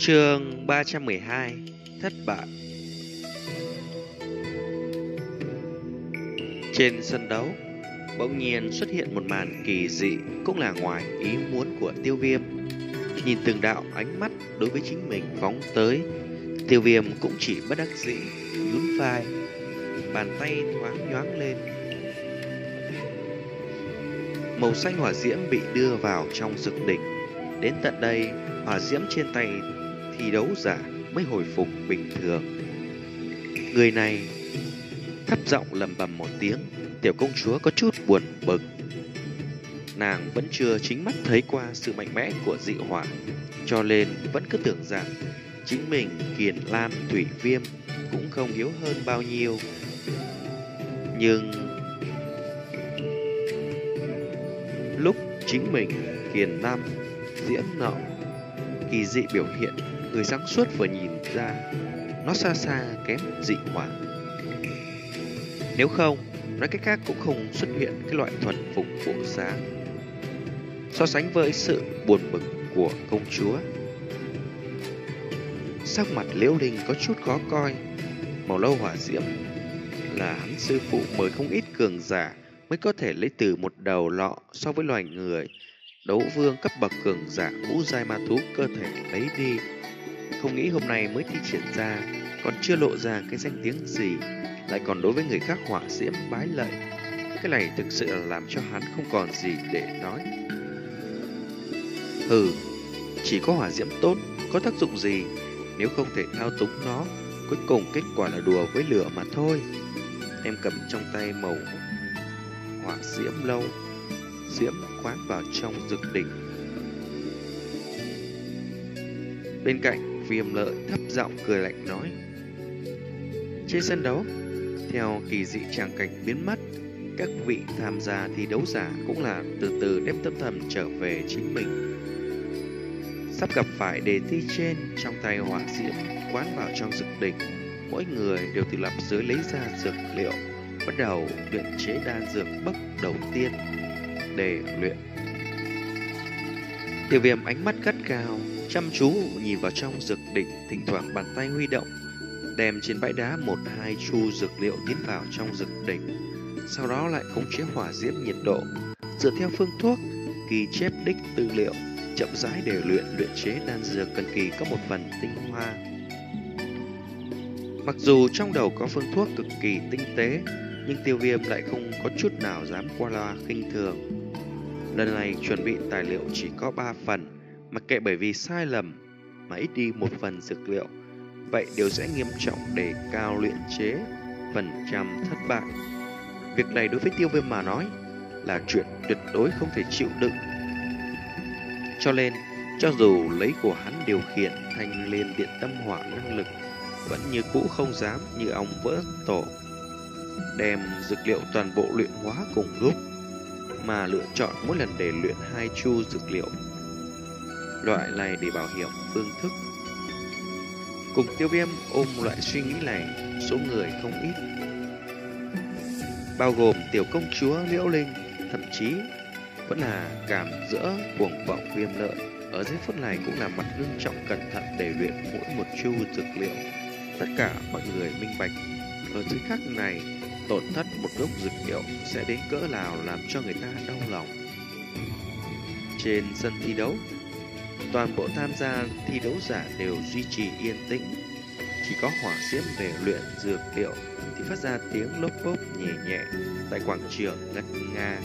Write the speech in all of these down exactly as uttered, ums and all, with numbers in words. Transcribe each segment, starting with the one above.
Chương ba trăm mười hai. Thất bại. Trên sân đấu, bỗng nhiên xuất hiện một màn kỳ dị, cũng là ngoài ý muốn của Tiêu Viêm. Nhìn từng đạo ánh mắt đối với chính mình phóng tới, Tiêu Viêm cũng chỉ bất đắc dĩ nhún vai, bàn tay thoáng nhoáng lên. Màu xanh hỏa diễm bị đưa vào trong dực đỉnh. Đến tận đây, hỏa diễm trên tay thi đấu giả mới hồi phục bình thường. Người này thấp giọng lẩm bẩm một tiếng, tiểu công chúa có chút buồn bực. Nàng vẫn chưa chính mắt thấy qua sự mạnh mẽ của dị hỏa, cho nên vẫn cứ tưởng rằng chính mình Kiền Lam Thủy Viêm cũng không yếu hơn bao nhiêu. Nhưng lúc chính mình Kiền Lam Diễm nọ kỳ dị biểu hiện, người sáng suốt vừa nhìn ra nó xa xa kém dị hỏa. Nếu không, nói cách khác cũng không xuất hiện cái loại thuần phục bộ dáng. So sánh với sự buồn bực của công chúa, sắc mặt Liễu Linh có chút khó coi. Màu lâu hỏa diễm là hắn sư phụ mời không ít cường giả mới có thể lấy từ một đầu lọ, so với loài người đấu vương cấp bậc cường giả ngũ giai ma thú cơ thể lấy đi. Không nghĩ hôm nay mới thi triển ra, còn chưa lộ ra cái danh tiếng gì, lại còn đối với người khác hỏa diễm bái lạy. Cái này thực sự là làm cho hắn không còn gì để nói. Hừ, chỉ có hỏa diễm tốt có tác dụng gì nếu không thể thao túng nó, cuối cùng kết quả là đùa với lửa mà thôi. Em cầm trong tay màu hỏa diễm lâu diễm quán vào trong dực đỉnh. Bên cạnh Viêm Lợi thấp giọng cười lạnh nói. Trên sân đấu, theo kỳ dị tràng cảnh biến mất, các vị tham gia thi đấu giả cũng là từ từ đem tâm thần trở về chính mình. Sắp gặp phải đề thi trên, trong tay hỏa diễm quán vào trong dực đỉnh, mỗi người đều từ lạp giới lấy ra dược liệu, bắt đầu luyện chế đan dược bước đầu tiên để luyện. Tiêu Viêm ánh mắt gắt gao, chăm chú nhìn vào trong dược đỉnh, thỉnh thoảng bàn tay huy động, đem trên bãi đá một hai chu dược liệu tiến vào trong dược đỉnh, sau đó lại khống chế hỏa diễm nhiệt độ, dựa theo phương thuốc ghi chép đích tư liệu, chậm rãi để luyện luyện chế đan dược cần kỳ có một phần tinh hoa. Mặc dù trong đầu có phương thuốc cực kỳ tinh tế, nhưng Tiêu Viêm lại không có chút nào dám qua loa khinh thường. Lần này chuẩn bị tài liệu chỉ có ba phần, mặc kệ bởi vì sai lầm mà ít đi một phần dược liệu, vậy điều sẽ nghiêm trọng đề cao luyện chế phần trăm thất bại. Việc này đối với Tiêu Viêm mà nói là chuyện tuyệt đối không thể chịu đựng. Cho nên, cho dù lấy của hắn điều khiển thanh liên điện tâm hỏa năng lực, vẫn như cũ không dám như ong vỡ tổ đem dược liệu toàn bộ luyện hóa cùng lúc, mà lựa chọn mỗi lần để luyện hai chu dược liệu. Loại này để bảo hiểm phương thức. Cùng Tiêu Viêm ôm loại suy nghĩ này số người không ít, bao gồm tiểu công chúa Liễu Linh, thậm chí vẫn là cảm dỡ cuồng vọng Viêm Lợi. Ở giây phút này cũng là mặt ngưng trọng cẩn thận để luyện mỗi một chu dược liệu. Tất cả mọi người minh bạch, ở dưới khắc này tổn thất một gốc dược liệu sẽ đến cỡ nào làm cho người ta đau lòng. Trên sân thi đấu, toàn bộ tham gia thi đấu giả đều duy trì yên tĩnh, chỉ có hỏa diễm để luyện dược liệu thì phát ra tiếng lốp bốp nhẹ nhẹ tại quảng trường ngất nga.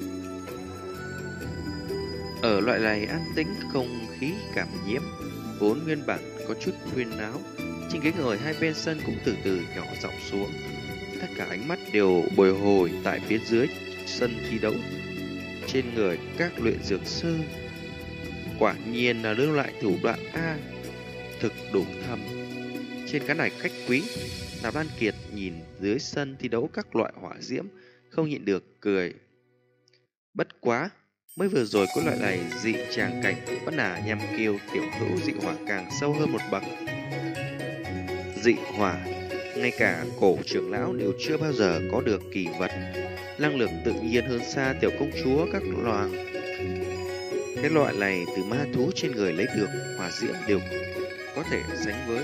Ở loại này an tĩnh, không khí cảm nhiễm, vốn nguyên bản có chút huyên náo, trên ghế ngồi hai bên sân cũng từ từ nhỏ giọng xuống. Tất cả ánh mắt đều bồi hồi tại phía dưới sân thi đấu, trên người các luyện dược sư. Quả nhiên là lưu lại thủ đoạn A, thực đủ thâm. Trên cái này khách quý, Nạp Lan Kiệt nhìn dưới sân thi đấu các loại hỏa diễm, không nhịn được cười. Bất quá, mới vừa rồi có loại này dị tràng cảnh, vẫn là nhằm kêu tiểu hữu dị hỏa càng sâu hơn một bậc. Dị hỏa, ngay cả cổ trưởng lão đều chưa bao giờ có được kỳ vật, năng lực tự nhiên hơn xa tiểu công chúa các loài. Cái loại này từ ma thú trên người lấy được hỏa diễm đều có thể sánh với.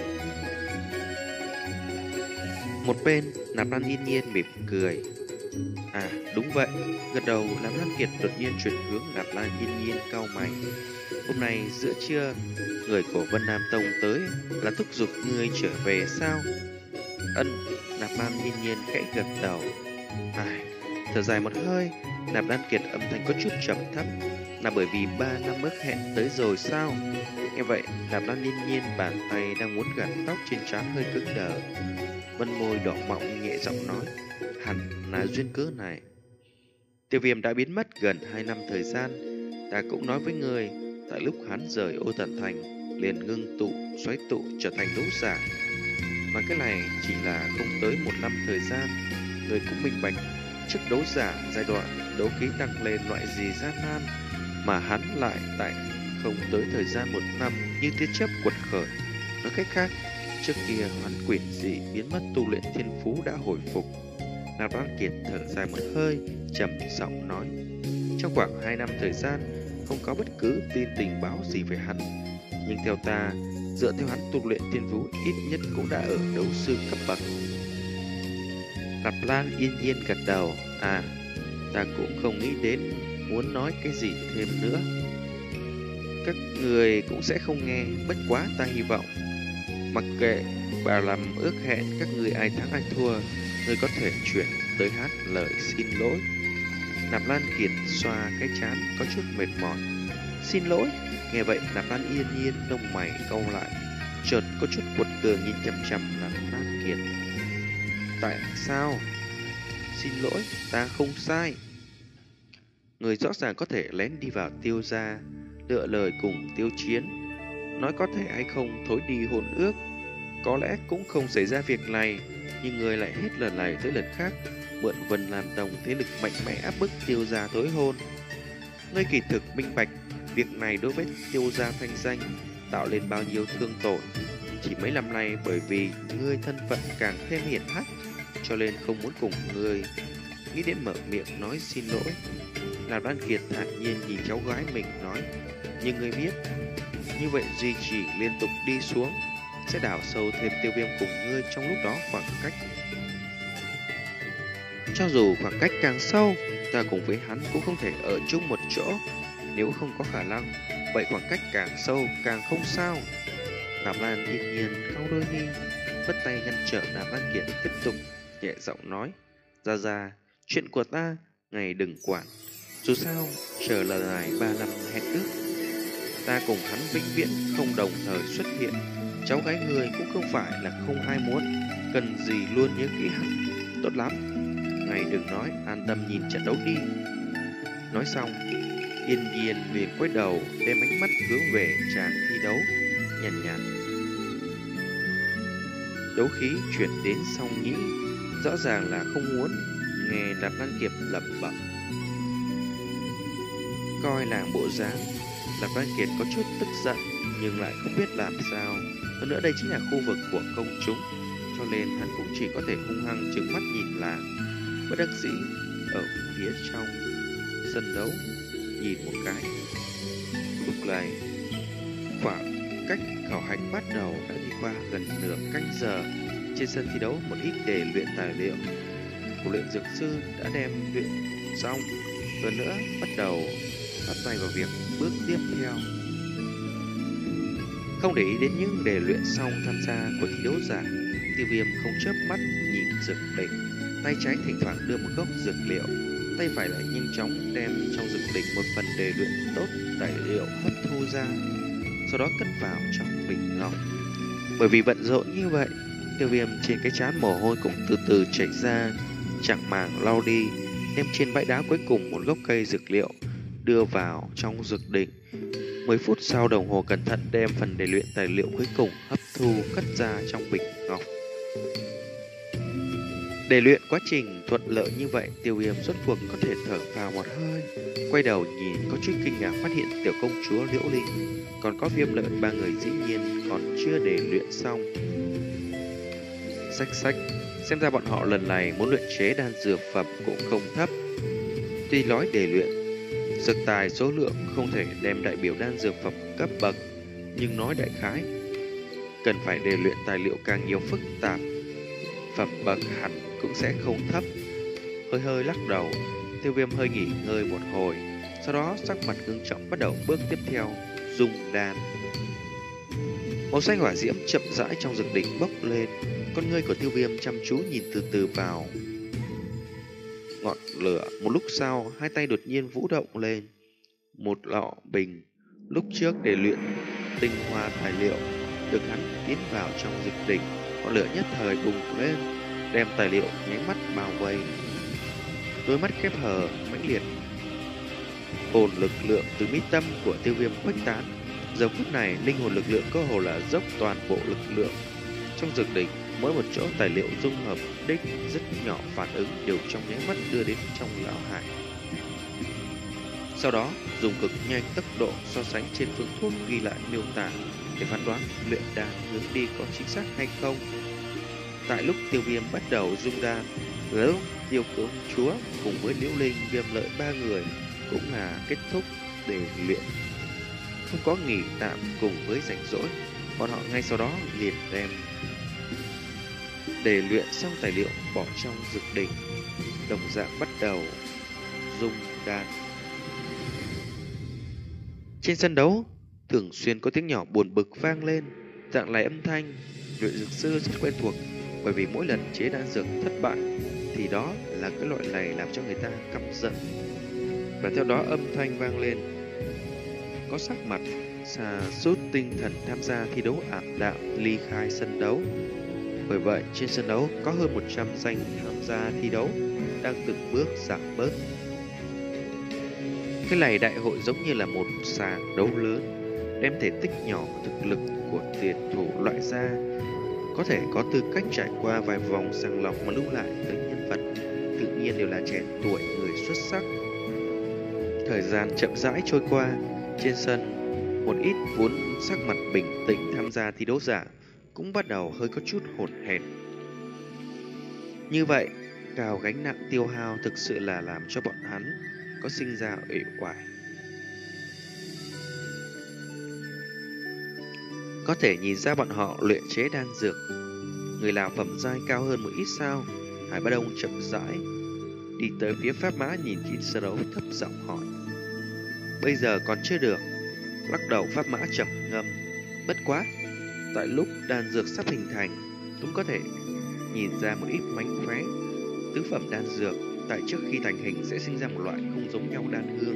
Một bên, Nạp Lan yên nhiên mỉm cười. À, đúng vậy. Gật đầu, Nạp Lan Kiệt đột nhiên chuyển hướng Nạp Lan yên nhiên cau mày. Hôm nay giữa trưa, người của Vân Nam Tông tới là thúc giục ngươi trở về sao? Ân, Nạp Lan yên nhiên khẽ gật đầu. Ai, thở dài một hơi, Nạp Lan Kiệt âm thanh có chút trầm thấp. Là bởi vì ba năm ước hẹn tới rồi sao? Nghe vậy, Nạp Lan yên nhiên bàn tay đang muốn gạt tóc trên trán hơi cứng đờ. Vân môi đỏ mọng nhẹ giọng nói, hẳn là duyên cớ này. Tiêu Viêm đã biến mất gần hai năm thời gian. Ta cũng nói với người, tại lúc hắn rời Ô Tần Thành, liền ngưng tụ, xoáy tụ trở thành đấu giả. Mà cái này chỉ là không tới một năm thời gian. Người cũng minh bạch, trước đấu giả giai đoạn đấu khí tăng lên loại gì gian nan, mà hắn lại tại không tới thời gian một năm như tia chớp quật khởi. Nói cách khác, trước kia hắn quyển dị biến mất, tu luyện thiên phú đã hồi phục. Nạp Lan Kiệt thở dài một hơi, trầm giọng nói, trong khoảng hai năm thời gian không có bất cứ tin tình báo gì về hắn, nhưng theo ta, dựa theo hắn tu luyện thiên phú ít nhất cũng đã ở đấu sư cấp bậc. Nạp Lan yên nhiên gật đầu, à, ta cũng không nghĩ đến muốn nói cái gì thêm nữa. Các người cũng sẽ không nghe, bất quá ta hy vọng mặc kệ bà làm ước hẹn các người ai thắng ai thua, người có thể chuyển tới hát lời xin lỗi. Nạp Lan Kiệt xoa cái trán có chút mệt mỏi. Xin lỗi? Nghe vậy Nạp Lan yên nhiên lông mày cau lại, chợt có chút quật cường nhìn chằm chằm Nạp Lan Kiệt. Tại sao? Xin lỗi, ta không sai. Người rõ ràng có thể lén đi vào Tiêu gia, lựa lời cùng Tiêu Chiến, nói có thể hay không thối đi hôn ước. Có lẽ cũng không xảy ra việc này, nhưng người lại hết lần này tới lần khác mượn Vân Nam Tông thế lực mạnh mẽ áp bức Tiêu gia tối hôn. Ngươi kỳ thực minh bạch việc này đối với Tiêu gia thanh danh tạo lên bao nhiêu thương tổn. Chỉ mấy năm nay bởi vì ngươi thân phận càng thêm hiển hách, cho nên không muốn cùng ngươi nghĩ đến mở miệng nói xin lỗi. Nạp Lan Kiệt thản nhiên nhìn cháu gái mình nói, nhưng ngươi biết, như vậy duy trì liên tục đi xuống sẽ đào sâu thêm Tiêu Viêm cùng ngươi trong lúc đó khoảng cách. Cho dù khoảng cách càng sâu, ta cùng với hắn cũng không thể ở chung một chỗ. Nếu không có khả năng, vậy khoảng cách càng sâu càng không sao. Nạp Lan yên nhiên cau đôi mi, vất tay ngăn trở Nạp Lan Kiệt tiếp tục, nhẹ giọng nói, ra ra, chuyện của ta, ngài đừng quản. Dù sao, chờ lần này ba năm hẹn ước, ta cùng hắn vĩnh viễn không đồng thời xuất hiện. Cháu gái người cũng không phải là không ai muốn, cần gì luôn nhớ kỹ hắn. Tốt lắm, ngài đừng nói, an tâm nhìn trận đấu đi. Nói xong, yên nhiên liền quay đầu, đem ánh mắt hướng về tràng thi đấu, nhàn nhạt, nhạt. Đấu khí chuyển đến song nhĩ, rõ ràng là không muốn nghe Nạp Lan Kiệt lẩm bẩm. Coi làng bộ dáng, Nạp Lan Kiệt có chút tức giận, nhưng lại không biết làm sao. Hơn nữa đây chính là khu vực của công chúng, cho nên hắn cũng chỉ có thể hung hăng trừng mắt nhìn làng. Bất đắc dĩ ở phía trong sân đấu nhìn một cái. Lúc này khoảng cách khảo hạch bắt đầu đã đi qua gần nửa canh giờ. Trên sân thi đấu một ít để luyện tài liệu của luyện dược sư đã đem luyện xong, hơn nữa bắt đầu bắt tay vào việc bước tiếp theo. Không để ý đến những đề luyện xong tham gia của thi đấu giả, Tiêu Viêm không chớp mắt nhìn dược đỉnh, tay trái thỉnh thoảng đưa một gốc dược liệu, tay phải lại nhanh chóng đem trong dược đỉnh một phần đề luyện tốt tài liệu hấp thu ra, sau đó cất vào trong bình ngọc. Bởi vì bận rộn như vậy, Tiêu Viêm trên cái trán mồ hôi cũng từ từ chảy ra, chẳng màng lau đi, đem trên bãi đá cuối cùng một gốc cây dược liệu đưa vào trong dược đỉnh. Mười phút sau đồng hồ cẩn thận đem phần đề luyện tài liệu cuối cùng hấp thu cất ra trong bình ngọc. Đề luyện quá trình thuận lợi như vậy, Tiêu Viêm rốt cuộc có thể thở phào một hơi, quay đầu nhìn có chút kinh ngạc phát hiện tiểu công chúa Liễu Linh còn có Viêm Lợi ba người dĩ nhiên còn chưa đề luyện xong. Xách xách, xem ra bọn họ lần này muốn luyện chế đan dược phẩm cũng không thấp. Tuy nói đề luyện dược tài số lượng không thể đem đại biểu đan dược phẩm cấp bậc, nhưng nói đại khái cần phải để luyện tài liệu càng nhiều phức tạp, phẩm bậc hẳn cũng sẽ không thấp. Hơi hơi lắc đầu, Tiêu Viêm hơi nghỉ ngơi một hồi, sau đó sắc mặt ngưng trọng bắt đầu bước tiếp theo, dung đan. Màu xanh hỏa diễm chậm rãi trong rừng đỉnh bốc lên, con ngươi của Tiêu Viêm chăm chú nhìn từ từ vào ngọn lửa. Một lúc sau, hai tay đột nhiên vũ động lên. Một lọ bình lúc trước để luyện tinh hoa tài liệu được hắn tiến vào trong rực đỉnh, ngọn lửa nhất thời bùng lên, đem tài liệu nháy mắt bao vây. Đôi mắt khép hờ mãnh liệt, hồn lực lượng từ mi tâm của Tiêu Viêm khuếch tán. Giờ phút này, linh hồn lực lượng cơ hồ là dốc toàn bộ lực lượng trong rực đỉnh. Mỗi một chỗ tài liệu dung hợp đích rất nhỏ phản ứng đều trong nháy mắt đưa đến trong lão hải. Sau đó, dùng cực nhanh tốc độ so sánh trên phương thuốc ghi lại miêu tả để phán đoán luyện đan hướng đi có chính xác hay không. Tại lúc Tiêu Viêm bắt đầu dung đan, lúc Tiêu Công Chúa cùng với Liễu Linh, Viêm Lợi ba người cũng là kết thúc để luyện. Không có nghỉ tạm cùng với rảnh rỗi, bọn họ ngay sau đó liền đem để luyện xong tài liệu bỏ trong dược đỉnh, đồng dạng bắt đầu dung đan. Trên sân đấu, thường xuyên có tiếng nhỏ buồn bực vang lên, dạng này âm thanh luyện dược sư rất quen thuộc, bởi vì mỗi lần chế đan dược thất bại thì đó là cái loại này làm cho người ta căm giận. Và theo đó âm thanh vang lên, có sắc mặt sa sút tinh thần tham gia thi đấu ảm đạm ly khai sân đấu. Bởi vậy, trên sân đấu có hơn một trăm danh tham gia thi đấu đang từng bước giảm bớt. Cái này đại hội giống như là một sàn đấu lớn, đem thể tích nhỏ thực lực của tuyển thủ loại ra, có thể có tư cách trải qua vài vòng sàng lọc mà lưu lại tới nhân vật tự nhiên đều là trẻ tuổi người xuất sắc. Thời gian chậm rãi trôi qua, trên sân một ít vốn sắc mặt bình tĩnh tham gia thi đấu giả cũng bắt đầu hơi có chút hỗn hển. Như vậy, cao gánh nặng tiêu hao thực sự là làm cho bọn hắn có sinh ra uể oải. Có thể nhìn ra bọn họ luyện chế đan dược, người nào phẩm giai cao hơn một ít sao? Hải Bá Đông chậm rãi đi tới phía Pháp Mã, nhìn kỹ sơ đấu thấp giọng hỏi. Bây giờ còn chưa được. Lắc đầu Pháp Mã trầm ngâm. Bất quá, tại lúc đan dược sắp hình thành, cũng có thể nhìn ra một ít mánh khóe. Tứ phẩm đan dược tại trước khi thành hình sẽ sinh ra một loại không giống nhau đan hương.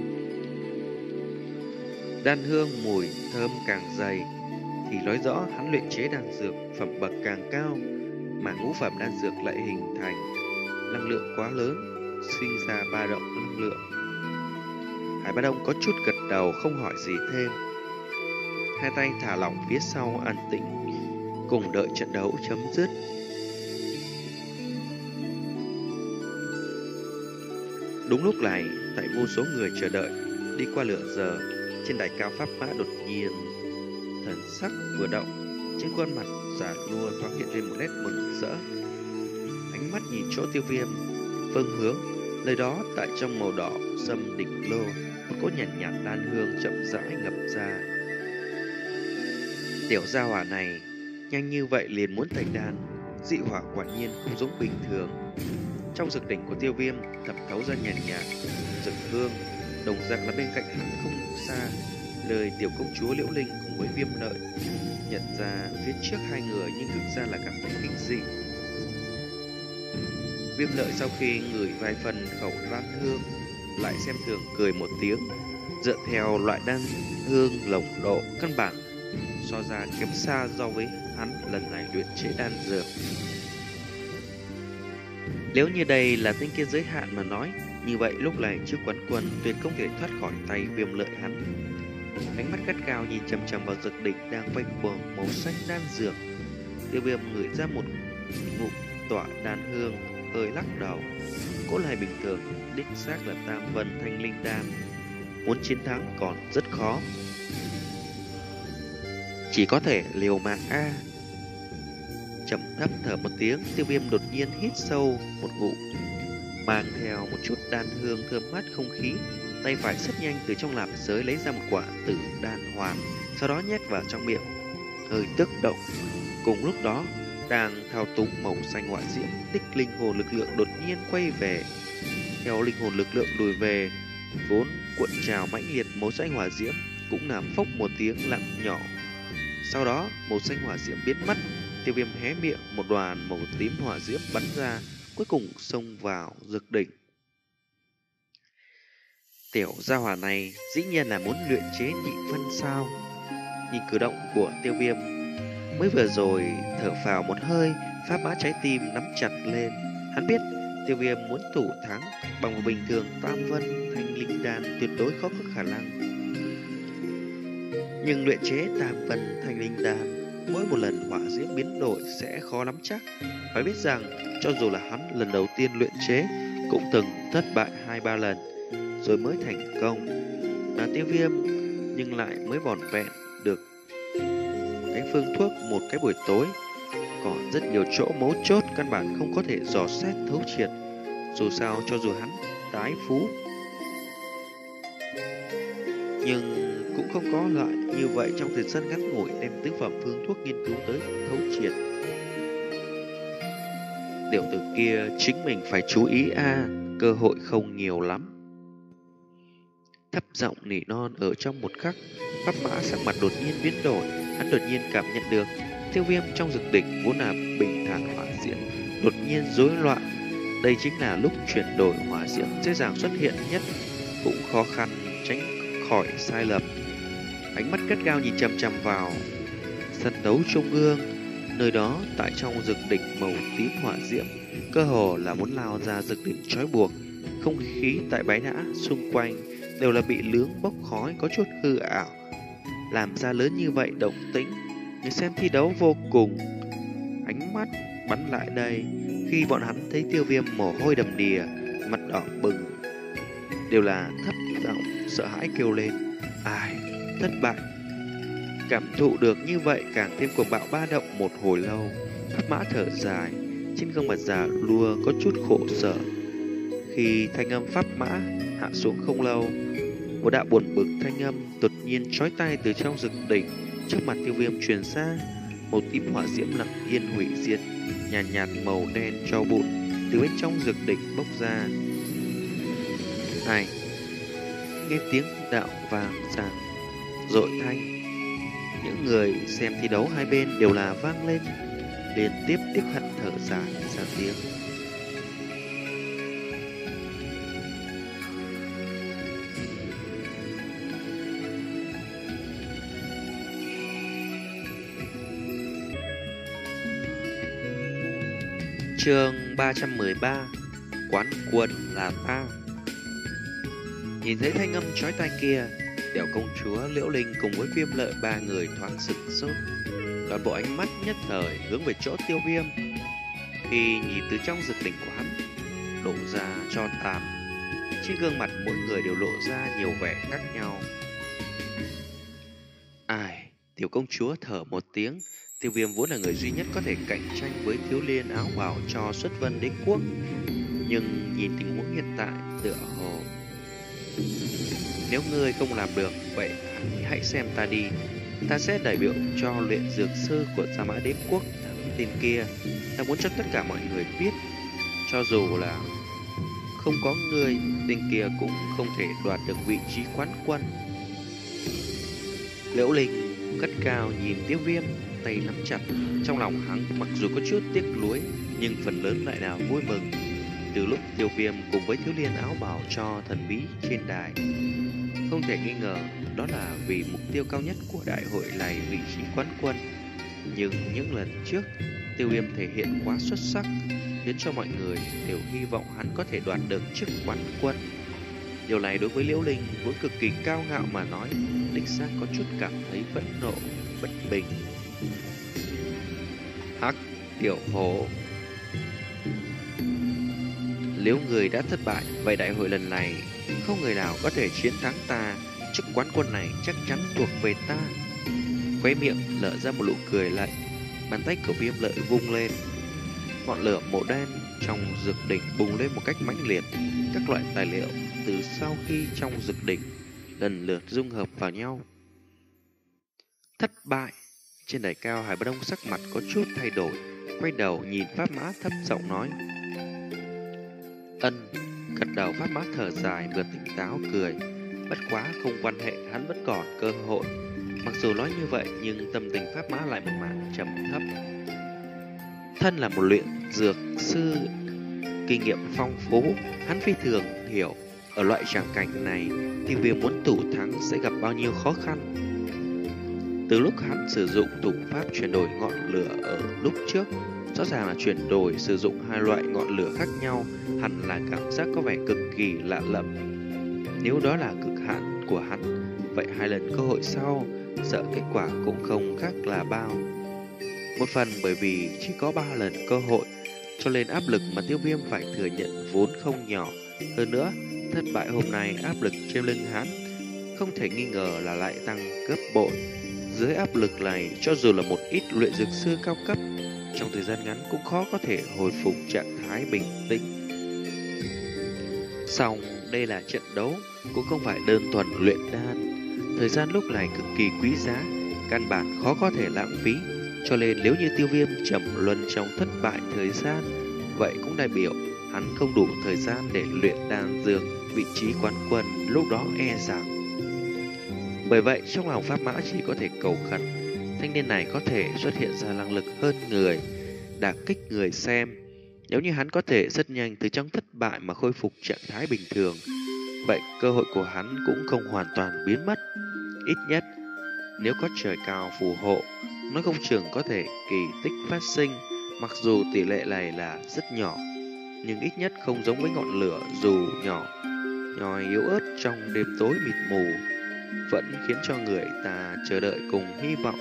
Đan hương mùi thơm càng dày thì nói rõ hắn luyện chế đan dược phẩm bậc càng cao, mà ngũ phẩm đan dược lại hình thành năng lượng quá lớn, sinh ra ba động năng lượng. Hải Bá Đông có chút gật đầu không hỏi gì thêm, hai tay thả lỏng phía sau an tĩnh, cùng đợi trận đấu chấm dứt. Đúng lúc này, tại vô số người chờ đợi đi qua lửa giờ, trên đài cao Pháp Mã đột nhiên thần sắc vừa động, trên khuôn mặt già nua thoáng hiện lên một nét mừng rỡ. Ánh mắt nhìn chỗ Tiêu Viêm, phương hướng nơi đó tại trong màu đỏ sâm đỉnh lô, một cỗ nhàn nhạt đan hương chậm rãi ngập ra. Tiểu gia hỏa này nhanh như vậy liền muốn thành đan, dị hỏa quả nhiên không giống bình thường. Trong dược đỉnh của Tiêu Viêm thẩm thấu ra nhàn nhạt dược hương, đồng dạng là bên cạnh hắn không xa, lời tiểu công chúa Liễu Linh cùng với Viêm Lợi nhận ra phía trước hai người, nhưng thực ra là cảm thấy kinh dị. Viêm Lợi sau khi ngửi vài phần khẩu đan hương, lại xem thường cười một tiếng. Dựa theo loại đan hương lồng độ, căn bản so ra kém xa so với hắn lần này luyện chế đan dược. Nếu như đây là tinh kiên giới hạn mà nói, như vậy lúc này trước quán quân tuyệt không thể thoát khỏi tay Viêm Lợi hắn. Ánh mắt gắt gao nhìn chằm chằm vào dược đỉnh đang quay cuồng màu xanh đan dược. Tiêu Viêm ngửi ra một ngụm tỏa đan hương, hơi lắc đầu. Cỗ này bình thường, đích xác là tam vân thanh linh đan, muốn chiến thắng còn rất khó, chỉ có thể liều mạng a. Trầm thấp thở một tiếng, Tiêu Viêm đột nhiên hít sâu một ngụm, mang theo một chút đan hương thơm mát không khí, tay phải rất nhanh từ trong lạp giới lấy ra một quả tử đan hoàn, sau đó nhét vào trong miệng. hơi tức động. Cùng lúc đó, đang thao túng màu xanh hỏa diễm, đích linh hồn lực lượng đột nhiên quay về. Theo linh hồn lực lượng lùi về, vốn cuộn trào mãnh liệt màu xanh hỏa diễm cũng là phốc một tiếng lặng nhỏ. Sau đó, màu xanh hỏa diễm biến mất, Tiêu Viêm hé miệng, một đoàn màu tím hỏa diễm bắn ra, cuối cùng xông vào Dược Đỉnh. Tiểu gia hỏa này dĩ nhiên là muốn luyện chế nhị phân sao? Nhìn cử động của Tiêu Viêm, mới vừa rồi thở phào một hơi, pháp mã trái tim nắm chặt lên. Hắn biết Tiêu Viêm muốn thủ thắng bằng một bình thường tam vân thanh linh đan tuyệt đối khó có khả năng. Nhưng luyện chế tam vân thanh linh đan, mỗi một lần hỏa diễm biến đổi sẽ khó lắm chắc. Phải biết rằng cho dù là hắn lần đầu tiên luyện chế cũng từng thất bại hai ba lần rồi mới thành công. Là Tiêu Viêm nhưng lại mới vỏn vẹn được cái phương thuốc một cái buổi tối, còn rất nhiều chỗ mấu chốt căn bản không có thể dò xét thấu triệt. Dù sao cho dù hắn tái phú, nhưng cũng không có loại như vậy trong thời gian ngắn ngủi đem tứ phẩm phương thuốc nghiên cứu tới thấu triệt. Tiểu tử kia chính mình phải chú ý a, à, cơ hội không nhiều lắm. Thấp giọng nỉ non ở trong một khắc, pháp mã sắc mặt đột nhiên biến đổi. Hắn đột nhiên cảm nhận được Tiêu Viêm trong Dược Đỉnh vốn là bình thản hỏa diễm đột nhiên rối loạn. Đây chính là lúc chuyển đổi hỏa diễm dễ dàng xuất hiện nhất, cũng khó khăn tránh khỏi sai lầm. Ánh mắt gắt gao nhìn chằm chằm vào sân đấu trung ương, nơi đó tại trong Dược Đỉnh màu tím hỏa diễm cơ hồ là muốn lao ra Dược Đỉnh trói buộc. Không khí tại bãi đá xung quanh đều là bị lướng bốc khói, có chút hư ảo, làm ra lớn như vậy động tĩnh. Người xem thi đấu vô cùng ánh mắt bắn lại đây. Khi bọn hắn thấy Tiêu Viêm mồ hôi đầm đìa, mặt đỏ bừng, đều là thấp giọng sợ hãi kêu lên: ai, thất bại. Cảm thụ được như vậy, càng thêm cuồng bạo ba động một hồi lâu. Pháp mã thở dài, trên gương mặt già lua có chút khổ sở. Khi thanh âm pháp mã hạ xuống không lâu, một đạo buồn bực thanh âm đột nhiên chói tai từ trong Dược Đỉnh trước mặt Tiêu Viêm truyền ra. Màu tím hỏa diễm lặng yên hủy diệt, nhàn nhạt, nhạt màu đen tro bụi từ bên trong Dược Đỉnh bốc ra. Này, nghe tiếng đạo vàng sàn dội thanh, những người xem thi đấu hai bên đều là vang lên liên tiếp tiếc hận thở dài ra tiếng. Chương ba trăm mười ba, quán quân là ta. Nhìn thấy thanh âm chói tai kia, Tiểu công chúa Liễu Linh cùng với Viêm Lợi ba người thoáng sửng sốt, toàn bộ ánh mắt nhất thời hướng về chỗ Tiêu Viêm. Khi nhìn từ trong Dược Đỉnh của hắn lộ ra cho tàn, trên gương mặt mỗi người đều lộ ra nhiều vẻ khác nhau. Ai? Tiểu công chúa thở một tiếng. Tiêu Viêm vốn là người duy nhất có thể cạnh tranh với Thiếu Liên áo bào cho xuất vân đế quốc, nhưng nhìn tình huống hiện tại tựa hồ, nếu ngươi không làm được vậy hãy xem ta đi. Ta sẽ đại biểu cho luyện dược sư của Gia Mã Đế quốc thắng tên kia. Ta muốn cho tất cả mọi người biết, cho dù là không có ngươi, tên kia cũng không thể đoạt được vị trí quán quân. Liễu Linh cất cao nhìn Tiêu Viêm, tay nắm chặt. Trong lòng hắn mặc dù có chút tiếc nuối, nhưng phần lớn lại là vui mừng. Từ lúc Tiêu Viêm cùng với Thiếu Liên áo bào cho thần bí trên đài, không thể nghi ngờ đó là vì mục tiêu cao nhất của đại hội là vị trí quán quân. Nhưng những lần trước Tiêu Viêm thể hiện quá xuất sắc, khiến cho mọi người đều hy vọng hắn có thể đoạt được chức quán quân. Điều này đối với Liễu Linh vốn cực kỳ cao ngạo mà nói, đích xác có chút cảm thấy phẫn nộ, bất bình. Hắc, tiểu hổ, nếu người đã thất bại, vậy đại hội lần này không người nào có thể chiến thắng ta. Chức quán quân này chắc chắn thuộc về ta. Khóe miệng lở ra một nụ cười lạnh, bàn tay của Viêm Lợi vung lên, ngọn lửa màu đen trong Dược Đỉnh bùng lên một cách mãnh liệt. Các loại tài liệu từ sau khi trong Dược Đỉnh lần lượt dung hợp vào nhau. Thất bại. Trên đài cao, Hải Bất Đông sắc mặt có chút thay đổi, quay đầu nhìn Pháp Mã thấp giọng nói: Ân. Gật đầu. Pháp Mã thở dài vừa tỉnh táo cười. Bất quá không quan hệ, hắn vẫn còn cơ hội. Mặc dù nói như vậy nhưng tâm tình Pháp Mã lại một màn trầm thấp. Thân là một luyện dược sư kinh nghiệm phong phú, hắn phi thường hiểu ở loại tràng cảnh này Tiêu Viêm muốn thủ thắng sẽ gặp bao nhiêu khó khăn. Từ lúc hắn sử dụng thủ pháp chuyển đổi ngọn lửa ở lúc trước, rõ ràng là chuyển đổi sử dụng hai loại ngọn lửa khác nhau, hẳn là cảm giác có vẻ cực kỳ lạ lẫm. Nếu đó là cực hạn của hắn, vậy hai lần cơ hội sau, sợ kết quả cũng không khác là bao. Một phần bởi vì chỉ có ba lần cơ hội, cho nên áp lực mà Tiêu Viêm phải thừa nhận vốn không nhỏ. Hơn nữa, thất bại hôm nay áp lực trên lưng hắn không thể nghi ngờ là lại tăng gấp bội. Dưới áp lực này, cho dù là một ít luyện dược sư cao cấp, trong thời gian ngắn cũng khó có thể hồi phục trạng thái bình tĩnh. Song đây là trận đấu, cũng không phải đơn thuần luyện đan. Thời gian lúc này cực kỳ quý giá, căn bản khó có thể lãng phí. Cho nên nếu như Tiêu Viêm trầm luân trong thất bại thời gian, vậy cũng đại biểu hắn không đủ thời gian để luyện đan dược, vị trí quán quân lúc đó e rằng. Bởi vậy trong lòng Pháp Mã chỉ có thể cầu khẩn thanh niên này có thể xuất hiện ra năng lực hơn người, đả kích người xem. Nếu như hắn có thể rất nhanh từ trong thất bại mà khôi phục trạng thái bình thường, vậy cơ hội của hắn cũng không hoàn toàn biến mất. Ít nhất nếu có trời cao phù hộ, nó không chừng có thể kỳ tích phát sinh. Mặc dù tỷ lệ này là rất nhỏ, nhưng ít nhất không giống với ngọn lửa dù nhỏ nhoi yếu ớt trong đêm tối mịt mù, vẫn khiến cho người ta chờ đợi cùng hy vọng.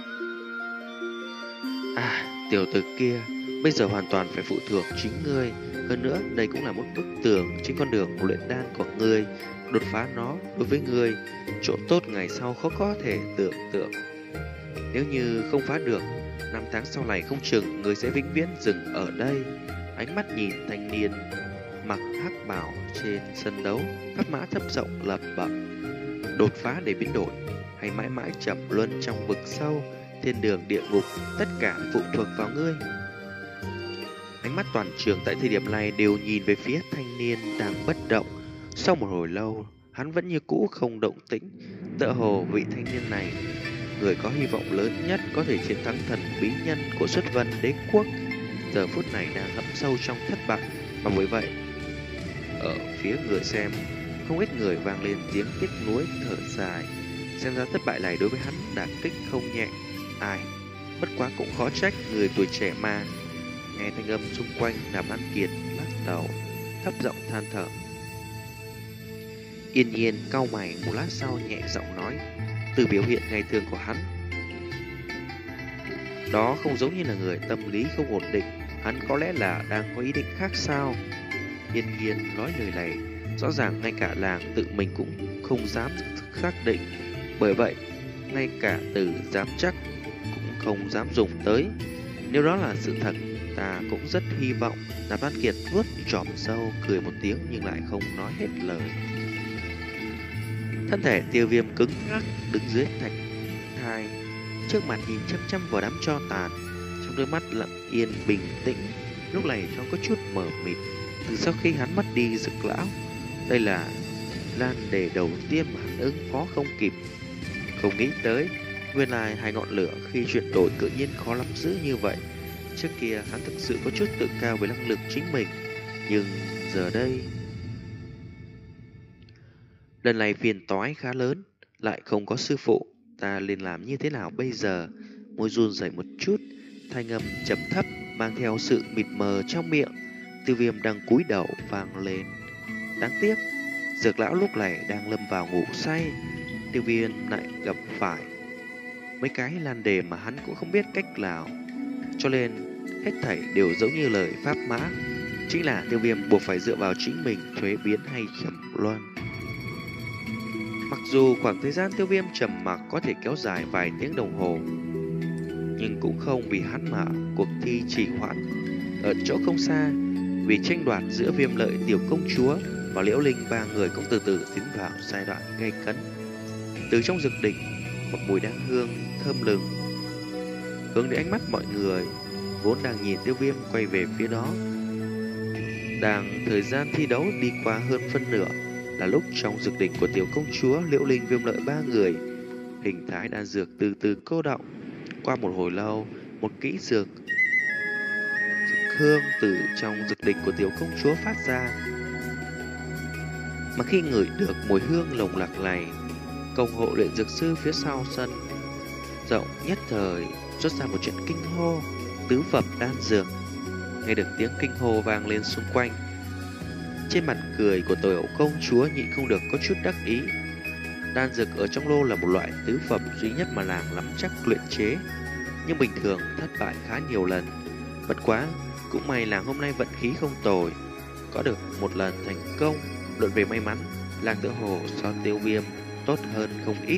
À, tiểu tử kia, bây giờ hoàn toàn phải phụ thuộc chính ngươi. Hơn nữa, đây cũng là một bức tường trên con đường luyện đan của ngươi. Đột phá nó đối với ngươi, chỗ tốt ngày sau khó có thể tưởng tượng. Nếu như không phá được, năm tháng sau này không chừng ngươi sẽ vĩnh viễn dừng ở đây. Ánh mắt nhìn thanh niên mặc hắc bào trên sân đấu, Pháp Mã thấp giọng lẩm bẩm: đột phá để biến đổi, hay mãi mãi chậm luân trong vực sâu, thiên đường địa ngục, tất cả phụ thuộc vào ngươi. Ánh mắt toàn trường tại thời điểm này đều nhìn về phía thanh niên đang bất động. Sau một hồi lâu, hắn vẫn như cũ không động tĩnh. Tựa hồ vị thanh niên này, người có hy vọng lớn nhất có thể chiến thắng thần bí nhân của Xuất Vân Đế quốc, giờ phút này đang ngậm sâu trong thất bại. Mà bởi vậy, ở phía người xem, không ít người vang lên tiếng tiếc nuối thở dài. Xem ra thất bại này đối với hắn đả kích không nhẹ. Ai, bất quá cũng khó trách người tuổi trẻ mà. Nghe thanh âm xung quanh, Đàm An Kiệt lắc đầu, thấp giọng than thở. Yên Nhiên cau mày một lát sau nhẹ giọng nói, từ biểu hiện ngày thường của hắn, đó không giống như là người tâm lý không ổn định. Hắn có lẽ là đang có ý định khác sao? Yên Nhiên nói lời này, rõ ràng ngay cả làng tự mình cũng không dám xác định. Bởi vậy, ngay cả từ dám chắc cũng không dám dùng tới. Nếu đó là sự thật, ta cũng rất hy vọng. Đàm Văn Kiệt vuốt tròm râu cười một tiếng nhưng lại không nói hết lời. Thân thể Tiêu Viêm cứng ngắc đứng dưới thạch thai, trước mặt nhìn chăm chăm vào đám tro tàn, trong đôi mắt lặng yên bình tĩnh. Lúc này nó có chút mờ mịt. Từ sau khi hắn mất đi Dực Lão, đây là lan đề đầu tiên mà hắn ứng phó không kịp. Không nghĩ tới, nguyên lai hai ngọn lửa khi chuyển đổi tự nhiên khó lắm giữ như vậy. Trước kia hắn thực sự có chút tự cao về năng lực chính mình, nhưng giờ đây, lần này phiền toái khá lớn, lại không có sư phụ, ta nên làm như thế nào bây giờ? Môi run rẩy một chút, thanh âm trầm thấp mang theo sự mịt mờ trong miệng. Tiêu Viêm đang cúi đầu vang lên. Đáng tiếc, Dược Lão lúc này đang lâm vào ngủ say. Tiêu Viêm lại gặp phải mấy cái lan đề mà hắn cũng không biết cách nào, cho nên hết thảy đều giống như lời Pháp Mã, chính là Tiêu Viêm buộc phải dựa vào chính mình thuế biến hay trầm luân. Mặc dù khoảng thời gian Tiêu Viêm trầm mặc có thể kéo dài vài tiếng đồng hồ, nhưng cũng không vì hắn mà cuộc thi trì hoãn. Ở chỗ không xa, vì tranh đoạt giữa Viêm Lợi tiểu công chúa và Liễu Linh, ba người cũng từ từ tiến vào giai đoạn gay cấn. Từ trong dược đỉnh, một mùi đan hương thơm lừng hướng đến ánh mắt mọi người vốn đang nhìn Tiêu Viêm quay về phía đó. Đang thời gian thi đấu đi qua hơn phân nửa là lúc trong dược đỉnh của tiểu công chúa, Liễu Linh, Viêm Lợi ba người, hình thái đan dược từ từ cô đọng. Qua một hồi lâu, một kỹ dược dược hương từ trong dược đỉnh của tiểu công chúa phát ra. Mà khi ngửi được mùi hương lồng lặc này, công hộ luyện dược sư phía sau sân rộng nhất thời xuất ra một trận kinh hô tứ phẩm đan dược. Nghe được tiếng kinh hô vang lên xung quanh, trên mặt cười của tiểu công chúa nhịn không được có chút đắc ý. Đan dược ở trong lô là một loại tứ phẩm duy nhất mà nàng nắm chắc luyện chế, nhưng bình thường thất bại khá nhiều lần. Bất quá, cũng may là hôm nay vận khí không tồi, có được một lần thành công. Luận về may mắn, Lang Tử Hồ so Tiêu Viêm tốt hơn không ít.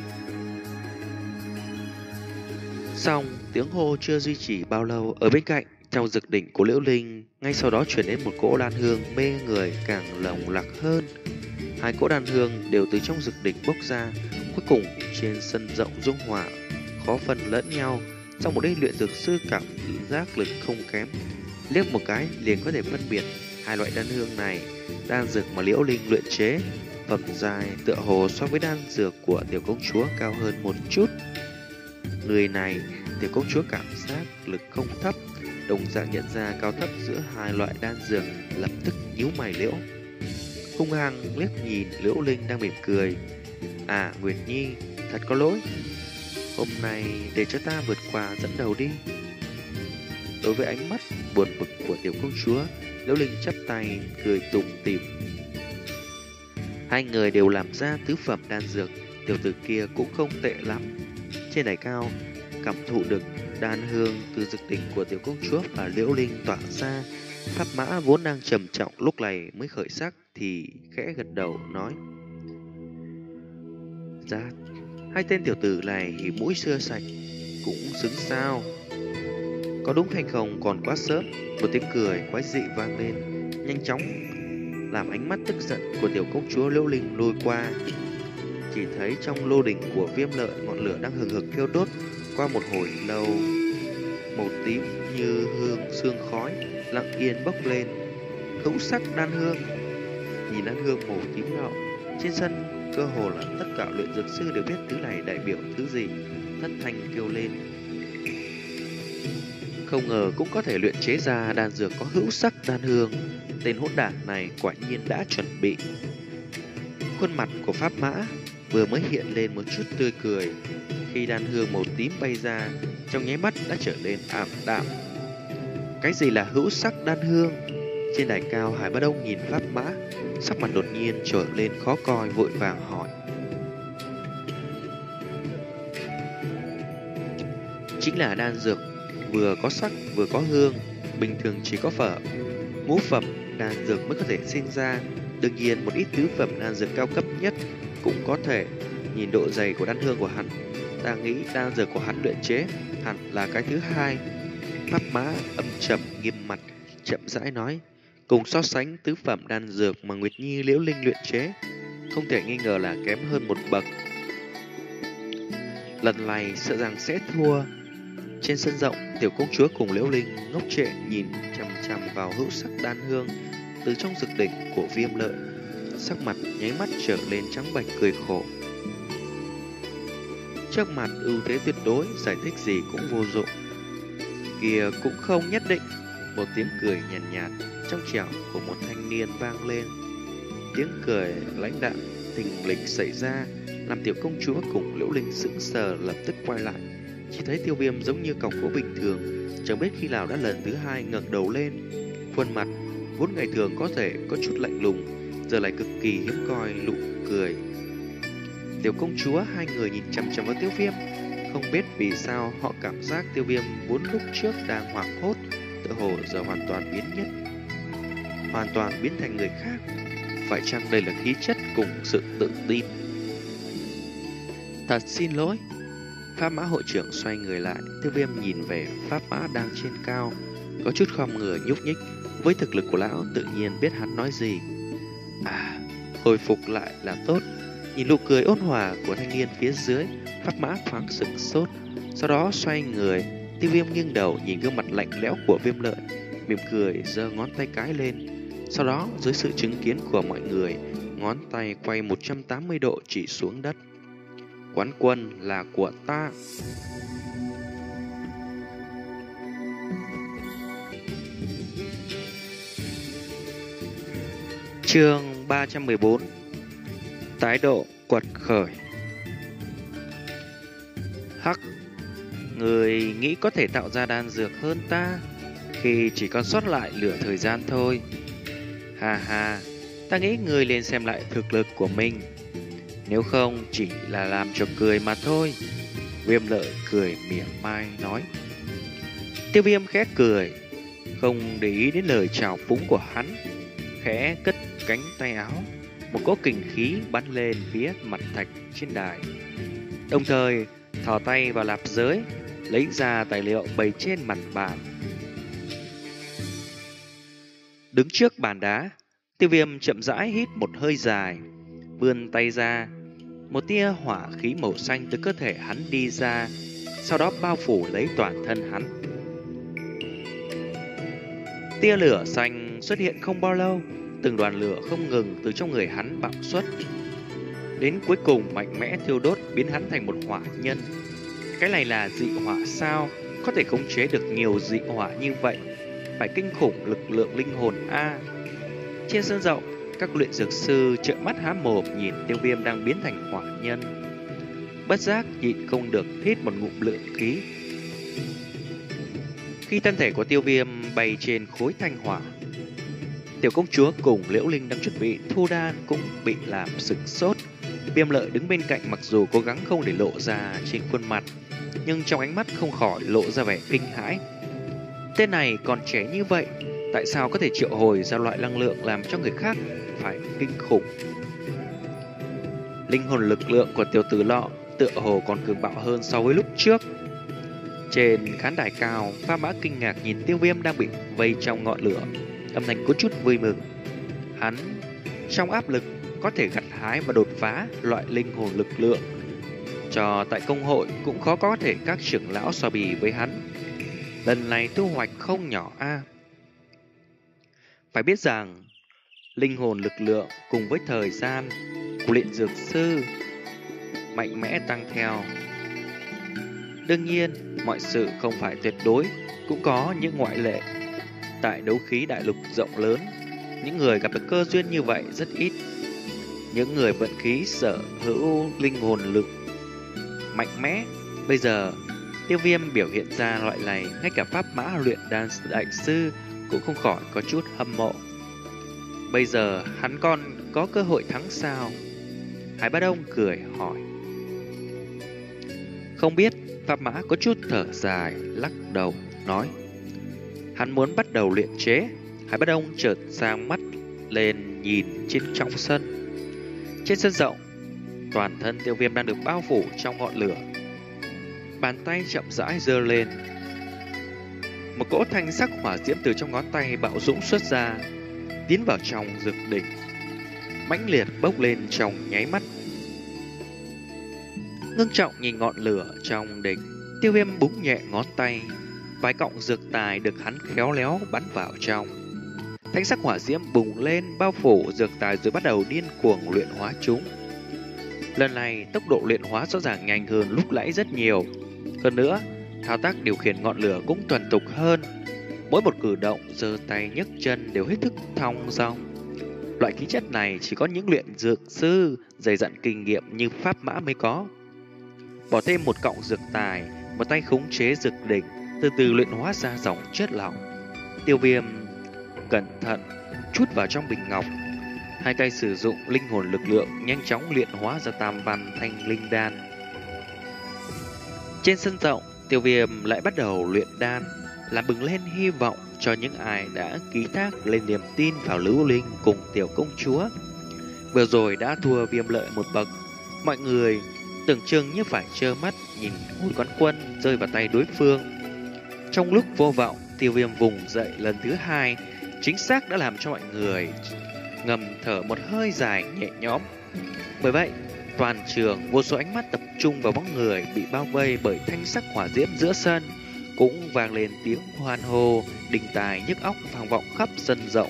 Xong, tiếng hô chưa duy trì bao lâu, ở bên cạnh trong dược đỉnh của Liễu Linh, ngay sau đó truyền đến một cỗ đan hương mê người càng lồng lặc hơn. Hai cỗ đan hương đều từ trong dược đỉnh bốc ra, cuối cùng trên sân rộng dung hòa, khó phân lẫn nhau. Trong một đêm luyện dược sư cảm giác lực không kém, liếc một cái liền có thể phân biệt hai loại đan hương này. Đan dược mà Liễu Linh luyện chế phẩm dài tựa hồ so với đan dược của tiểu công chúa cao hơn một chút. Người này, tiểu công chúa cảm giác lực không thấp, đồng dạng nhận ra cao thấp giữa hai loại đan dược, lập tức nhíu mày liễu. Hung hăng liếc nhìn Liễu Linh đang mỉm cười. À, Nguyệt Nhi, thật có lỗi. Hôm nay để cho ta vượt qua dẫn đầu đi. Đối với ánh mắt buồn bực của tiểu công chúa, Liễu Linh chắp tay cười tủm tỉm. Hai người đều làm ra tứ phẩm đan dược, tiểu tử kia cũng không tệ lắm. Trên đài cao, cảm thụ được đan hương từ dược đỉnh của tiểu công chúa và Liễu Linh tỏa ra, Pháp Mã vốn đang trầm trọng lúc này mới khởi sắc thì khẽ gật đầu nói: "Dạ, hai tên tiểu tử này thì mũi xưa sạch, cũng xứng sao. Có đúng hay không còn quá sớm." Một tiếng cười quái dị vang lên, nhanh chóng làm ánh mắt tức giận của tiểu công chúa Liễu Linh lôi qua. Chỉ thấy trong lô đỉnh của Viêm Lợi ngọn lửa đang hừng hực thiêu đốt. Qua một hồi lâu, màu tím như hương sương khói lặng yên bốc lên. Hữu sắc đan hương. Nhìn đan hương màu tím nọ trên sân, cơ hồ là tất cả luyện dược sư đều biết thứ này đại biểu thứ gì, thất thanh kêu lên. Không ngờ cũng có thể luyện chế ra đan dược có hữu sắc đan hương. Tên hỗn đản này quả nhiên đã chuẩn bị. Khuôn mặt của Pháp Mã vừa mới hiện lên một chút tươi cười, khi đan hương màu tím bay ra, trong nháy mắt đã trở nên ảm đạm. Cái gì là hữu sắc đan hương? Trên đài cao, Hải Bá Đông nhìn Pháp Mã, sắc mặt đột nhiên trở lên khó coi, vội vàng hỏi. Chính là đan dược vừa có sắc vừa có hương, bình thường chỉ có phở ngũ phẩm đan dược mới có thể sinh ra. Đương nhiên một ít tứ phẩm đan dược cao cấp nhất cũng có thể. Nhìn độ dày của đan hương của hắn, ta nghĩ đan dược của hắn luyện chế hẳn là cái thứ hai. Pháp Mã âm trầm nghiêm mặt, chậm rãi nói. Cùng so sánh tứ phẩm đan dược mà Nguyệt Nhi, Liễu Linh luyện chế, không thể nghi ngờ là kém hơn một bậc. Lần này sợ rằng sẽ thua. Trên sân rộng, tiểu công chúa cùng Liễu Linh ngốc trệ nhìn chằm chằm vào hữu sắc đan hương từ trong dược đỉnh của Viêm Lợi, sắc mặt nháy mắt trở lên trắng bệch cười khổ. Trước mặt ưu thế tuyệt đối, giải thích gì cũng vô dụng. Kìa cũng không nhất định. Một tiếng cười nhàn nhạt, nhạt trong trẻo của một thanh niên vang lên. Tiếng cười lãnh đạm thình lình xảy ra, làm tiểu công chúa cùng Liễu Linh sững sờ, lập tức quay lại. Chỉ thấy Tiêu Viêm giống như cọc gỗ bình thường, chẳng biết khi nào đã lần thứ hai ngẩng đầu lên. Khuôn mặt vốn ngày thường có thể có chút lạnh lùng, giờ lại cực kỳ hiếm coi nụ cười. Tiểu công chúa hai người nhìn chằm chằm vào Tiêu Viêm, không biết vì sao họ cảm giác Tiêu Viêm vốn lúc trước đang hoảng hốt, tựa hồ giờ hoàn toàn biến nhất, hoàn toàn biến thành người khác. Phải chăng đây là khí chất cùng sự tự tin? Thật xin lỗi. Pháp Mã hội trưởng xoay người lại, Tiêu Viêm nhìn về Pháp Mã đang trên cao, có chút khom người nhúc nhích. Với thực lực của lão tự nhiên biết hắn nói gì. À, hồi phục lại là tốt. Nhìn nụ cười ôn hòa của thanh niên phía dưới, Pháp Mã thoáng sửng sốt, sau đó xoay người Tiêu Viêm nghiêng đầu nhìn gương mặt lạnh lẽo của Viêm Lợi, mỉm cười giơ ngón tay cái lên. Sau đó dưới sự chứng kiến của mọi người, ngón tay quay một trăm tám mươi độ chỉ xuống đất. Quán quân là của ta. Chương ba trăm mười bốn. Tái độ quật khởi. Hắc, người nghĩ có thể tạo ra đan dược hơn ta khi chỉ còn sót lại lửa thời gian thôi. Hà hà, ta nghĩ người nên xem lại thực lực của mình. Nếu không chỉ là làm cho cười mà thôi. Viêm Lợi cười mỉa mai nói. Tiêu Viêm khẽ cười, không để ý đến lời chào phúng của hắn, khẽ cất cánh tay áo, một cỗ kình khí bắn lên phía mặt thạch trên đài. Đồng thời thò tay vào lạp giới, lấy ra tài liệu bày trên mặt bàn. Đứng trước bàn đá, Tiêu Viêm chậm rãi hít một hơi dài, vươn tay ra, một tia hỏa khí màu xanh từ cơ thể hắn đi ra, sau đó bao phủ lấy toàn thân hắn. Tia lửa xanh xuất hiện không bao lâu, từng đoàn lửa không ngừng từ trong người hắn bạo xuất, đến cuối cùng mạnh mẽ thiêu đốt biến hắn thành một hỏa nhân. Cái này là dị hỏa sao? Có thể khống chế được nhiều dị hỏa như vậy, phải kinh khủng lực lượng linh hồn a. Trên sân rộng, các luyện dược sư trợn mắt há mồm nhìn Tiêu Viêm đang biến thành hỏa nhân, bất giác nhịn không được hít một ngụm lượng khí. Khi thân thể của Tiêu Viêm bay trên khối thanh hỏa, tiểu công chúa cùng Liễu Linh đang chuẩn bị thu đan cũng bị làm sửng sốt. Viêm Lợi đứng bên cạnh, mặc dù cố gắng không để lộ ra trên khuôn mặt, nhưng trong ánh mắt không khỏi lộ ra vẻ kinh hãi. Tên này còn trẻ như vậy, tại sao có thể triệu hồi ra loại năng lượng làm cho người khác phải kinh khủng? Linh hồn lực lượng của tiểu tử lọ tựa hồ còn cường bạo hơn so với lúc trước. Trên khán đài cao, Pha Mã kinh ngạc nhìn Tiêu Viêm đang bị vây trong ngọn lửa, âm thanh có chút vui mừng. Hắn trong áp lực có thể gặt hái và đột phá loại linh hồn lực lượng, cho tại công hội cũng khó có thể các trưởng lão so bì với hắn. Lần này thu hoạch không nhỏ a. À. Phải biết rằng linh hồn lực lượng cùng với thời gian của luyện dược sư mạnh mẽ tăng theo. Đương nhiên, mọi sự không phải tuyệt đối, cũng có những ngoại lệ. Tại đấu khí đại lục rộng lớn, những người gặp được cơ duyên như vậy rất ít. Những người vận khí sở hữu linh hồn lực mạnh mẽ, bây giờ Tiêu Viêm biểu hiện ra loại này, ngay cả pháp mã luyện đan đại sư cũng không khỏi có chút hâm mộ. Bây giờ hắn còn có cơ hội thắng sao? Hải Bá Đông cười hỏi. Không biết. Pháp Mã có chút thở dài, lắc đầu, nói. Hắn muốn bắt đầu luyện chế. Hải Bá Đông chợt sang mắt lên nhìn trên trong sân. Trên sân rộng, toàn thân Tiêu Viêm đang được bao phủ trong ngọn lửa. Bàn tay chậm rãi giơ lên. Một cỗ thanh sắc hỏa diễm từ trong ngón tay bạo dũng xuất ra, tiến vào trong dược đỉnh, mãnh liệt bốc lên trong nháy mắt. Ngưng trọng nhìn ngọn lửa trong đỉnh, Tiêu Viêm búng nhẹ ngón tay, vài cọng dược tài được hắn khéo léo bắn vào trong. Thanh sắc hỏa diễm bùng lên bao phủ dược tài rồi bắt đầu điên cuồng luyện hóa chúng. Lần này tốc độ luyện hóa rõ ràng nhanh hơn lúc nãy rất nhiều. Hơn nữa, thao tác điều khiển ngọn lửa cũng thuần thục hơn. Mỗi một cử động giơ tay nhấc chân đều hết sức thong dong. Loại khí chất này chỉ có những luyện dược sư dày dặn kinh nghiệm như Pháp Mã mới có. Bỏ thêm một cọng dược tài, một tay khống chế dược đỉnh, từ từ luyện hóa ra dòng chất lỏng. Tiêu Viêm cẩn thận chút vào trong bình ngọc, hai tay sử dụng linh hồn lực lượng nhanh chóng luyện hóa ra tam văn thanh linh đan. Trên sân rộng, Tiêu Viêm lại bắt đầu luyện đan, làm bừng lên hy vọng cho những ai đã ký thác lên niềm tin vào Lưu Linh cùng tiểu công chúa. Vừa rồi đã thua Viêm Lợi một bậc, mọi người tưởng chừng như phải trơ mắt nhìn ngôi quán quân rơi vào tay đối phương. Trong lúc vô vọng, Tiêu Viêm vùng dậy lần thứ hai, chính xác đã làm cho mọi người ngầm thở một hơi dài nhẹ nhõm. Bởi vậy, toàn trường vô số ánh mắt tập trung vào bóng người bị bao vây bởi thanh sắc hỏa diễm giữa sân, cũng vang lên tiếng hoan hô, đình tài nhức óc vang vọng khắp sân rộng.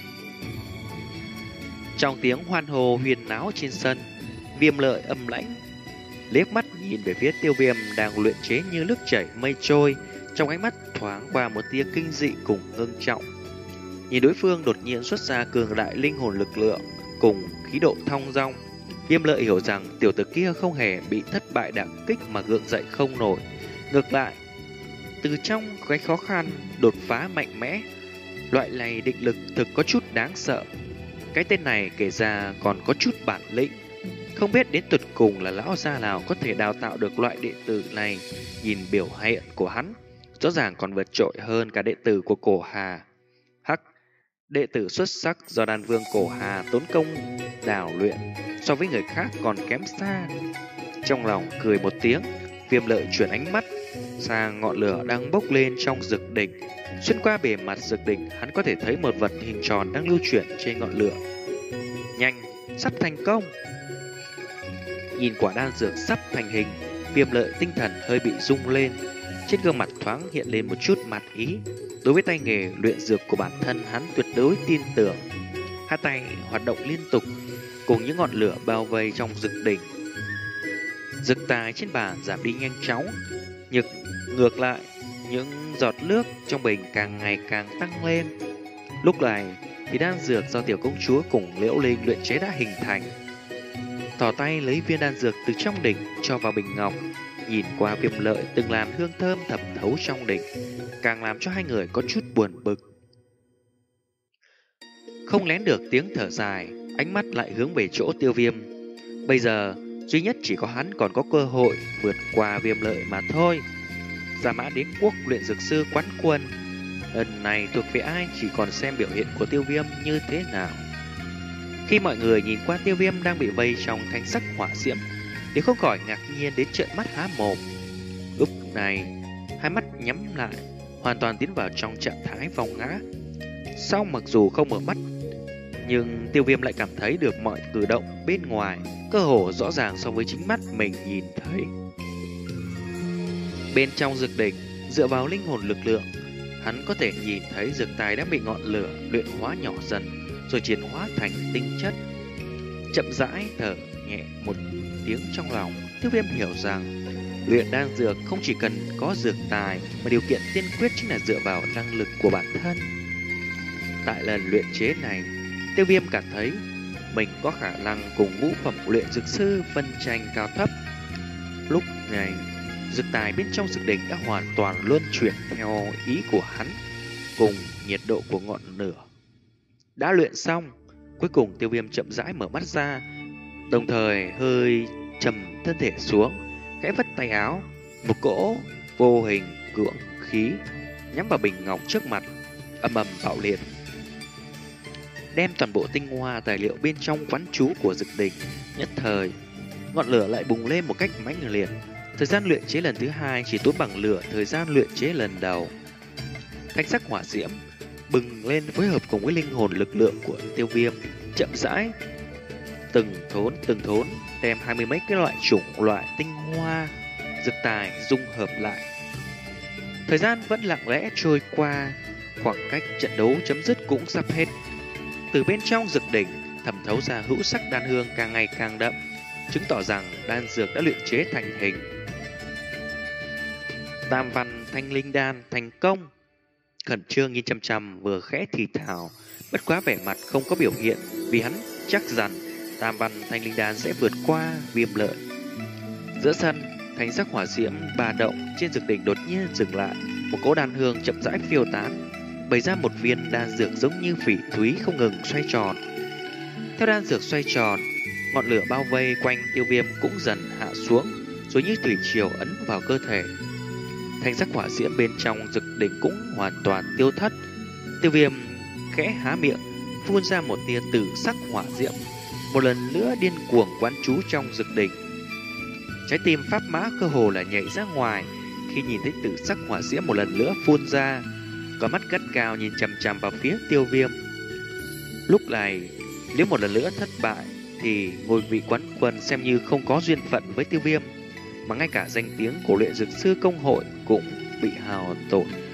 Trong tiếng hoan hô huyền náo trên sân, Viêm Lợi âm lãnh liếc mắt nhìn về phía Tiêu Viêm đang luyện chế như nước chảy mây trôi, trong ánh mắt thoáng qua một tia kinh dị cùng ngưng trọng. Nhìn đối phương đột nhiên xuất ra cường đại linh hồn lực lượng cùng khí độ thong dong, Viêm Lợi hiểu rằng tiểu tử kia không hề bị thất bại đả kích mà gượng dậy không nổi, ngược lại từ trong cái khó khăn đột phá mạnh mẽ. Loại này định lực thực có chút đáng sợ. Cái tên này kể ra còn có chút bản lĩnh. Không biết đến tuyệt cùng là lão gia nào có thể đào tạo được loại đệ tử này. Nhìn biểu hiện của hắn, rõ ràng còn vượt trội hơn cả đệ tử của Cổ Hà. Hắc, đệ tử xuất sắc do đan vương Cổ Hà tốn công đào luyện, so với người khác còn kém xa. Trong lòng cười một tiếng, Viêm Lợi chuyển ánh mắt sang ngọn lửa đang bốc lên trong dực đỉnh. Xuyên qua bề mặt dực đỉnh, hắn có thể thấy một vật hình tròn đang lưu chuyển trên ngọn lửa. Nhanh, sắp thành công. Nhìn quả đan dược sắp thành hình, Viêm Lợi tinh thần hơi bị rung lên. Trên gương mặt thoáng hiện lên một chút mặt ý. Đối với tay nghề luyện dược của bản thân, hắn tuyệt đối tin tưởng. Hai tay hoạt động liên tục, cùng những ngọn lửa bao vây trong dực đỉnh. Dực tài trên bàn giảm đi nhanh chóng, nhưng ngược lại, những giọt nước trong bình càng ngày càng tăng lên. Lúc này thì đan dược do tiểu công chúa cùng Liễu Linh luyện chế đã hình thành. Thò tay lấy viên đan dược từ trong đỉnh cho vào bình ngọc, nhìn qua Viêm Lợi từng làn hương thơm thẩm thấu trong đỉnh, càng làm cho hai người có chút buồn bực. Không lén được tiếng thở dài, ánh mắt lại hướng về chỗ Tiêu Viêm. Bây giờ duy nhất chỉ có hắn còn có cơ hội vượt qua Viêm Lợi mà thôi. Gia Mã Đế Quốc luyện dược sư quán quân, lần này thuộc về ai chỉ còn xem biểu hiện của Tiêu Viêm như thế nào. Khi mọi người nhìn qua Tiêu Viêm đang bị vây trong thanh sắc hỏa diễm, thì không khỏi ngạc nhiên đến trợn mắt há mồm. Lúc này, hai mắt nhắm lại, hoàn toàn tiến vào trong trạng thái vòng ngã. Sau mặc dù không mở mắt, nhưng Tiêu Viêm lại cảm thấy được mọi cử động bên ngoài cơ hồ rõ ràng so với chính mắt mình nhìn thấy. Bên trong dược đỉnh, dựa vào linh hồn lực lượng, hắn có thể nhìn thấy dược tài đã bị ngọn lửa luyện hóa nhỏ dần, rồi chuyển hóa thành tinh chất. Chậm rãi thở nhẹ một tiếng trong lòng, Tiêu Viêm hiểu rằng luyện đan dược không chỉ cần có dược tài, mà điều kiện tiên quyết chính là dựa vào năng lực của bản thân. Tại lần luyện chế này, Tiêu Viêm cảm thấy mình có khả năng cùng ngũ phẩm luyện dược sư phân tranh cao thấp. Lúc này, dược tài bên trong dược đỉnh đã hoàn toàn luân chuyển theo ý của hắn, cùng nhiệt độ của ngọn lửa. Đã luyện xong, cuối cùng Tiêu Viêm chậm rãi mở mắt ra, đồng thời hơi trầm thân thể xuống, khẽ vất tay áo, một cỗ vô hình cưỡng khí nhắm vào bình ngọc trước mặt, âm ầm bạo liệt, đem toàn bộ tinh hoa tài liệu bên trong quán trú của dược đỉnh. Nhất thời, ngọn lửa lại bùng lên một cách mãnh liệt. Thời gian luyện chế lần thứ hai chỉ tốn bằng lửa thời gian luyện chế lần đầu. Thanh sắc hỏa diễm bừng lên phối hợp cùng với linh hồn lực lượng của Tiêu Viêm, chậm rãi từng thốn từng thốn đem hai mươi mấy cái loại chủng loại tinh hoa dược tài dung hợp lại. Thời gian vẫn lặng lẽ trôi qua, khoảng cách trận đấu chấm dứt cũng sắp hết. Từ bên trong dược đỉnh thẩm thấu ra hữu sắc đan hương càng ngày càng đậm, chứng tỏ rằng đan dược đã luyện chế thành hình. Tam văn thanh linh đan thành công. Khẩn trương nhìn chăm chăm vừa khẽ thì thào, bất quá vẻ mặt không có biểu hiện, vì hắn chắc rằng tam văn thanh linh đan sẽ vượt qua Viêm Lợi. Giữa sân, thanh sắc hỏa diễm ba động trên dược đỉnh đột nhiên dừng lại, một cỗ đan hương chậm rãi phiêu tán, bày ra một viên đan dược giống như phỉ thúy không ngừng xoay tròn. Theo đan dược xoay tròn, ngọn lửa bao vây quanh Tiêu Viêm cũng dần hạ xuống, rồi như thủy triều ấn vào cơ thể. Thanh sắc hỏa diễm bên trong dược đỉnh cũng hoàn toàn tiêu thất. Tiêu Viêm khẽ há miệng, phun ra một tia tử sắc hỏa diễm, một lần nữa điên cuồng quán trú trong dược đỉnh. Trái tim pháp mã cơ hồ là nhảy ra ngoài khi nhìn thấy tử sắc hỏa diễm một lần nữa phun ra, có mắt gắt cao nhìn chằm chằm vào phía Tiêu Viêm. Lúc này, nếu một lần nữa thất bại thì ngôi vị quán quân xem như không có duyên phận với Tiêu Viêm, mà ngay cả danh tiếng của luyện dược sư công hội cũng bị hao tổn,